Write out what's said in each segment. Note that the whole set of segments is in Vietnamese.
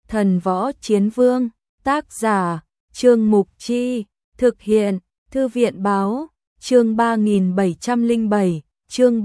Thần Võ Chiến Vương, tác giả, Trương Mục Chi, thực hiện, Thư viện Báo, chương 3707, chương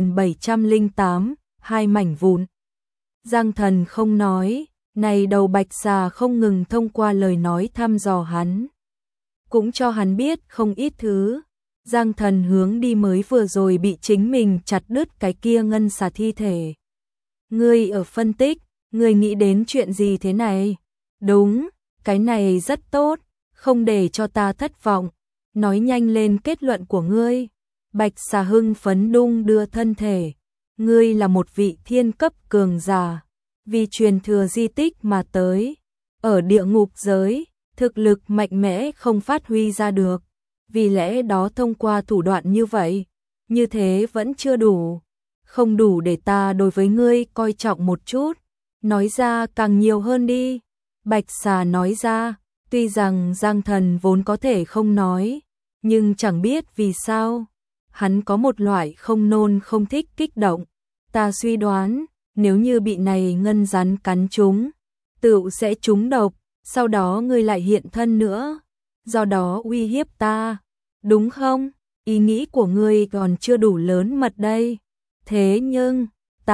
3708, hai mảnh vụn. Giang Thần không nói, này đầu Bạch Xà không ngừng thông qua lời nói thăm dò hắn. Cũng cho hắn biết không ít thứ. Giang Thần hướng đi mới vừa rồi bị chính mình chặt đứt cái kia ngân xà thi thể. Ngươi ở phân tích, ngươi nghĩ đến chuyện gì thế này? Đúng, cái này rất tốt, không để cho ta thất vọng. Nói nhanh lên kết luận của ngươi. Bạch Xà hưng phấn đung đưa thân thể. Ngươi là một vị thiên cấp cường giả, vì truyền thừa di tích mà tới. Ở địa ngục giới, thực lực mạnh mẽ không phát huy ra được. Vì lẽ đó thông qua thủ đoạn như vậy, như thế vẫn chưa đủ. Không đủ để ta đối với ngươi coi trọng một chút. Nói ra càng nhiều hơn đi. Bạch Xà nói ra, tuy rằng Giang Thần vốn có thể không nói, nhưng chẳng biết vì sao. Hắn có một loại không nôn không thích kích động. Ta suy đoán, nếu như bị này ngân rắn cắn trúng, tựu sẽ trúng độc, sau đó ngươi lại hiện thân nữa. Do đó uy hiếp ta, đúng không? Ý nghĩ của ngươi còn chưa đủ lớn mật đây. Thế nhưng,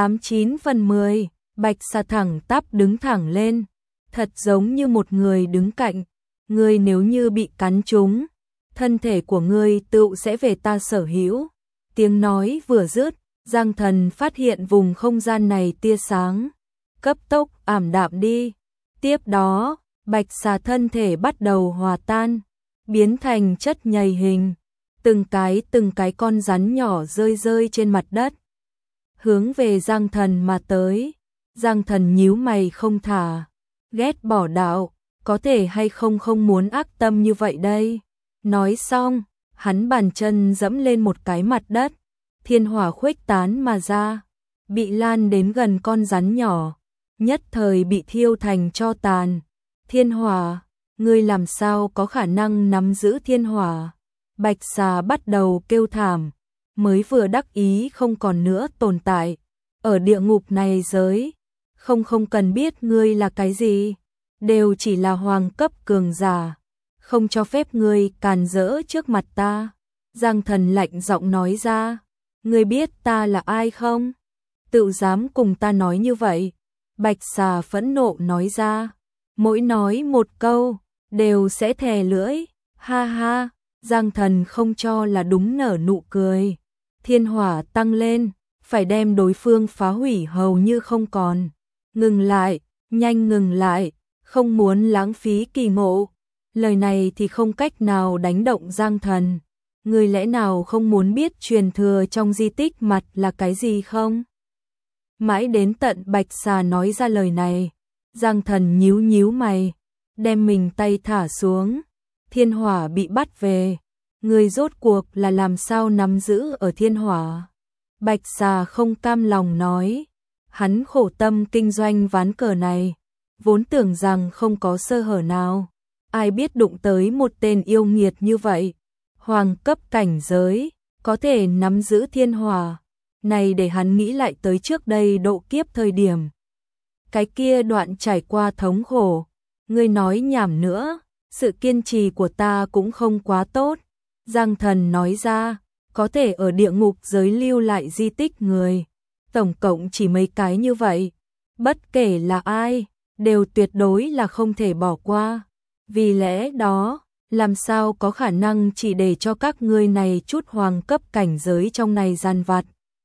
89 phần 10, Bạch Xà thẳng tắp đứng thẳng lên, thật giống như một người đứng cạnh. Ngươi nếu như bị cắn trúng, thân thể của ngươi tựu sẽ về ta sở hữu. Tiếng nói vừa dứt, Giang Thần phát hiện vùng không gian này tia sáng cấp tốc ảm đạm đi. Tiếp đó, Bạch Xà thân thể bắt đầu hòa tan, biến thành chất nhầy hình. Từng cái con rắn nhỏ rơi trên mặt đất, hướng về Giang Thần mà tới. Giang Thần nhíu mày không thả, ghét bỏ đạo, có thể hay không muốn ác tâm như vậy đây. Nói xong, hắn bàn chân dẫm lên một cái mặt đất, thiên hỏa khuếch tán mà ra, bị lan đến gần con rắn nhỏ, nhất thời bị thiêu thành tro tàn. Thiên hỏa, ngươi làm sao có khả năng nắm giữ thiên hỏa? Bạch Xà bắt đầu kêu thảm, mới vừa đắc ý không còn nữa tồn tại. Ở địa ngục này giới, không cần biết ngươi là cái gì, đều chỉ là hoàng cấp cường giả, không cho phép ngươi càn rỡ trước mặt ta. Giang Thần lạnh giọng nói ra, ngươi biết ta là ai không? Tự dám cùng ta nói như vậy. Bạch Xà phẫn nộ nói ra, mỗi nói một câu, đều sẽ thè lưỡi, ha ha. Giang Thần không cho là đúng nở nụ cười. Thiên hỏa tăng lên, phải đem đối phương phá hủy hầu như không còn. Ngừng lại, nhanh ngừng lại, không muốn lãng phí kỳ ngộ. Lời này thì không cách nào đánh động Giang Thần. Người lẽ nào không muốn biết truyền thừa trong di tích mặt là cái gì không? Mãi đến tận Bạch Xà nói ra lời này, Giang Thần nhíu mày, đem mình tay thả xuống. Thiên hỏa bị bắt về, người rốt cuộc là làm sao nắm giữ ở thiên hỏa? Bạch Xà không cam lòng nói, hắn khổ tâm kinh doanh ván cờ này, vốn tưởng rằng không có sơ hở nào, ai biết đụng tới một tên yêu nghiệt như vậy, hoàng cấp cảnh giới, có thể nắm giữ thiên hỏa. Này để hắn nghĩ lại tới trước đây độ kiếp thời điểm, cái kia đoạn trải qua thống khổ. Ngươi nói nhảm nữa, sự kiên trì của ta cũng không quá tốt. Giang Thần nói ra, có thể ở địa ngục giới lưu lại di tích người, tổng cộng chỉ mấy cái như vậy. Bất kể là ai, đều tuyệt đối là không thể bỏ qua. Vì lẽ đó, làm sao có khả năng chỉ để cho các ngươi này chút hoàng cấp cảnh giới trong này gian vặt.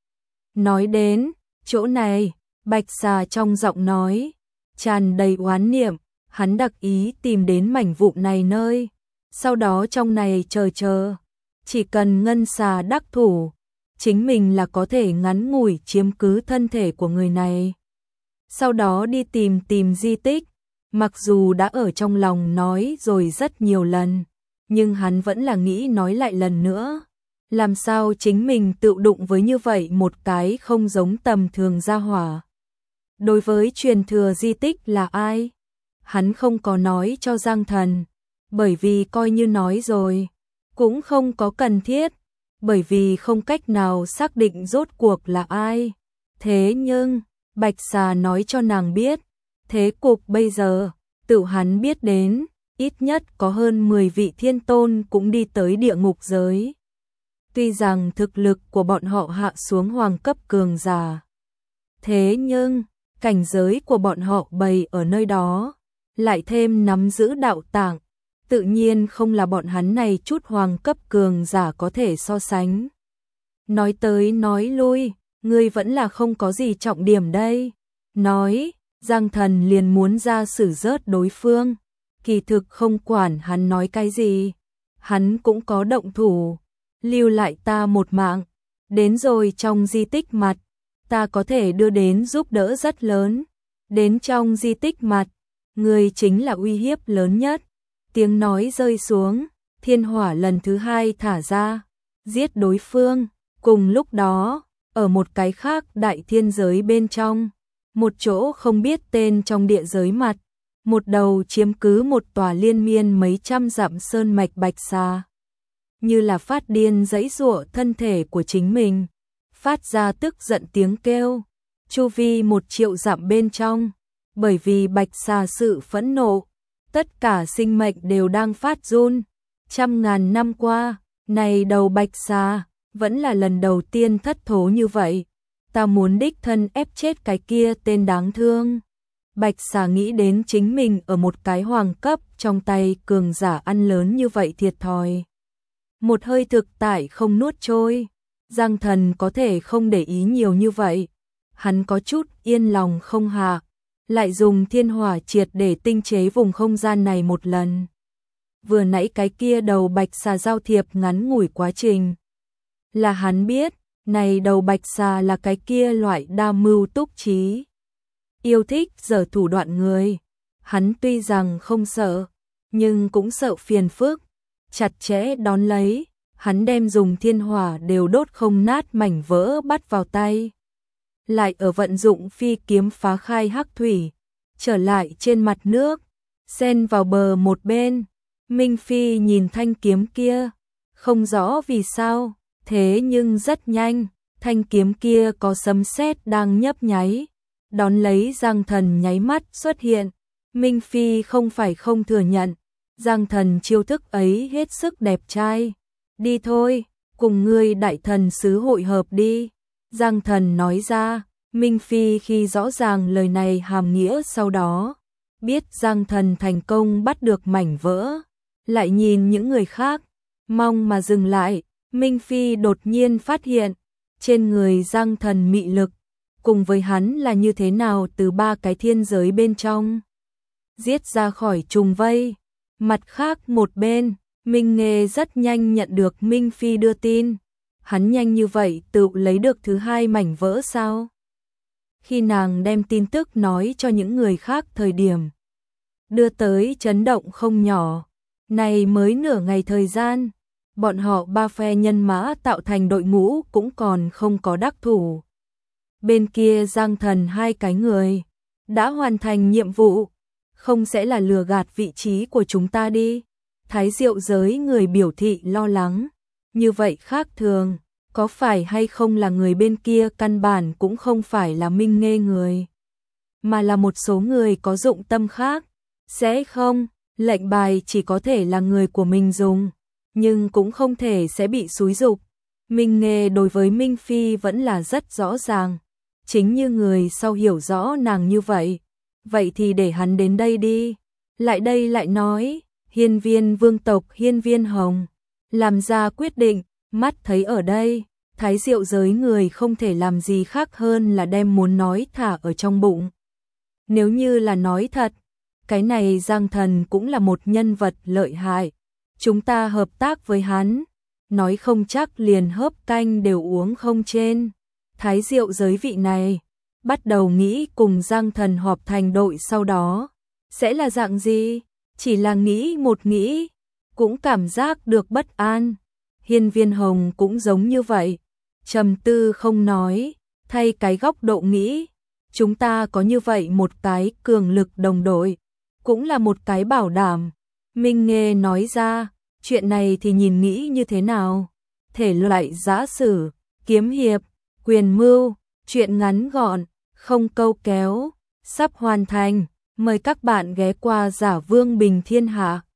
Nói đến chỗ này, Bạch Xà trong giọng nói tràn đầy oán niệm, hắn đặc ý tìm đến mảnh vụn này nơi, sau đó trong này chờ, chỉ cần ngân xà đắc thủ, chính mình là có thể ngắn ngủi chiếm cứ thân thể của người này. Sau đó đi tìm di tích, mặc dù đã ở trong lòng nói rồi rất nhiều lần, nhưng hắn vẫn là nghĩ nói lại lần nữa. Làm sao chính mình tự đụng với như vậy một cái không giống tầm thường gia hỏa. Đối với truyền thừa di tích là ai? Hắn không có nói cho Giang Thần, bởi vì coi như nói rồi, cũng không có cần thiết, bởi vì không cách nào xác định rốt cuộc là ai. Thế nhưng, Bạch Xà nói cho nàng biết, Thế cục bây giờ, tự hắn biết đến, ít nhất có hơn 10 vị thiên tôn cũng đi tới địa ngục giới. Tuy rằng thực lực của bọn họ hạ xuống hoàng cấp cường giả, thế nhưng cảnh giới của bọn họ bày ở nơi đó, lại thêm nắm giữ đạo tạng, tự nhiên không là bọn hắn này chút hoàng cấp cường giả có thể so sánh. Nói tới nói lui, ngươi vẫn là không có gì trọng điểm đây. Nói, Giang Thần liền muốn ra xử rớt đối phương, kỳ thực không quản hắn nói cái gì, hắn cũng có động thủ, lưu lại ta một mạng, đến rồi trong di tích mặt, ta có thể đưa đến giúp đỡ rất lớn, đến trong di tích mặt, ngươi chính là uy hiếp lớn nhất. Tiếng nói rơi xuống, thiên hỏa lần thứ hai thả ra, giết đối phương. Cùng lúc đó, ở một cái khác đại thiên giới bên trong, một chỗ không biết tên trong địa giới mặt, một đầu chiếm cứ một tòa liên miên mấy trăm dặm sơn mạch bạch xà, như là phát điên giãy giụa thân thể của chính mình, phát ra tức giận tiếng kêu, chu vi 1 triệu dặm bên trong, bởi vì bạch xà sự phẫn nộ, tất cả sinh mệnh đều đang phát run. Trăm ngàn năm qua, này đầu bạch xà vẫn là lần đầu tiên thất thố như vậy, ta muốn đích thân ép chết cái kia tên đáng thương. Bạch xà nghĩ đến chính mình ở một cái hoàng cấp trong tay cường giả ăn lớn như vậy thiệt thòi. Một hơi thực tại không nuốt trôi, Giang Thần có thể không để ý nhiều như vậy, hắn có chút yên lòng không hạ, lại dùng thiên hỏa triệt để tinh chế vùng không gian này một lần. Vừa nãy cái kia đầu bạch xà giao thiệp ngắn ngủi quá trình, là hắn biết, này đầu bạch xà là cái kia loại đa mưu túc trí, yêu thích giở thủ đoạn người. Hắn tuy rằng không sợ, nhưng cũng sợ phiền phức, chặt chẽ đón lấy, hắn đem dùng thiên hỏa đều đốt không nát mảnh vỡ bắt vào tay. Lại ở vận dụng phi kiếm phá khai hắc thủy, trở lại trên mặt nước, xen vào bờ một bên. Minh Phi nhìn thanh kiếm kia, không rõ vì sao, thế nhưng rất nhanh, thanh kiếm kia có sấm sét đang nhấp nháy, đón lấy Giang Thần nháy mắt xuất hiện. Minh Phi không phải không thừa nhận, Giang Thần chiêu thức ấy hết sức đẹp trai. Đi thôi, cùng ngươi đại thần sứ hội hợp đi. Giang Thần nói ra, Minh Phi khi rõ ràng lời này hàm nghĩa sau đó, biết Giang Thần thành công bắt được mảnh vỡ, lại nhìn những người khác, mong mà dừng lại. Minh Phi đột nhiên phát hiện, trên người Giang Thần mị lực, cùng với hắn là như thế nào từ 3 cái thiên giới bên trong giết ra khỏi trùng vây. Mặt khác một bên, Minh Nghê rất nhanh nhận được Minh Phi đưa tin. Hắn nhanh như vậy tự lấy được thứ 2 mảnh vỡ sao? Khi nàng đem tin tức nói cho những người khác thời điểm, đưa tới chấn động không nhỏ. Này mới nửa ngày thời gian, bọn họ 3 phe nhân mã tạo thành đội ngũ cũng còn không có đắc thủ. Bên kia Giang Thần 2 cái người đã hoàn thành nhiệm vụ, không sẽ là lừa gạt vị trí của chúng ta đi. Thái Diệu giới người biểu thị lo lắng, như vậy khác thường, có phải hay không là người bên kia căn bản cũng không phải là Minh Nghê người, mà là một số người có dụng tâm khác. Sẽ không, lệnh bài chỉ có thể là người của mình dùng, nhưng cũng không thể sẽ bị xúi giục. Minh Nghê đối với Minh Phi vẫn là rất rõ ràng, chính như người sau hiểu rõ nàng như vậy. Vậy thì để hắn đến đây đi. Lại đây lại nói, hiên viên vương tộc Hiên Viên Hồng làm ra quyết định, mắt thấy ở đây, Thái Diệu giới người không thể làm gì khác hơn là đem muốn nói thả ở trong bụng. Nếu như là nói thật, cái này Giang Thần cũng là một nhân vật lợi hại, chúng ta hợp tác với hắn, nói không chắc liền hớp canh đều uống không trên. Thái Diệu giới vị này bắt đầu nghĩ cùng Giang Thần họp thành đội sau đó sẽ là dạng gì, chỉ là nghĩ một nghĩ, cũng cảm giác được bất an. Hiên Viên Hồng cũng giống như vậy, trầm tư không nói, thay cái góc độ nghĩ, chúng ta có như vậy một cái cường lực đồng đội, cũng là một cái bảo đảm. Minh Nghê nói ra, chuyện này thì nhìn nghĩ như thế nào? Thể loại giã sử, kiếm hiệp, quyền mưu, chuyện ngắn gọn, không câu kéo, sắp hoàn thành. Mời các bạn ghé qua Giả Vương Bình Thiên Hạ.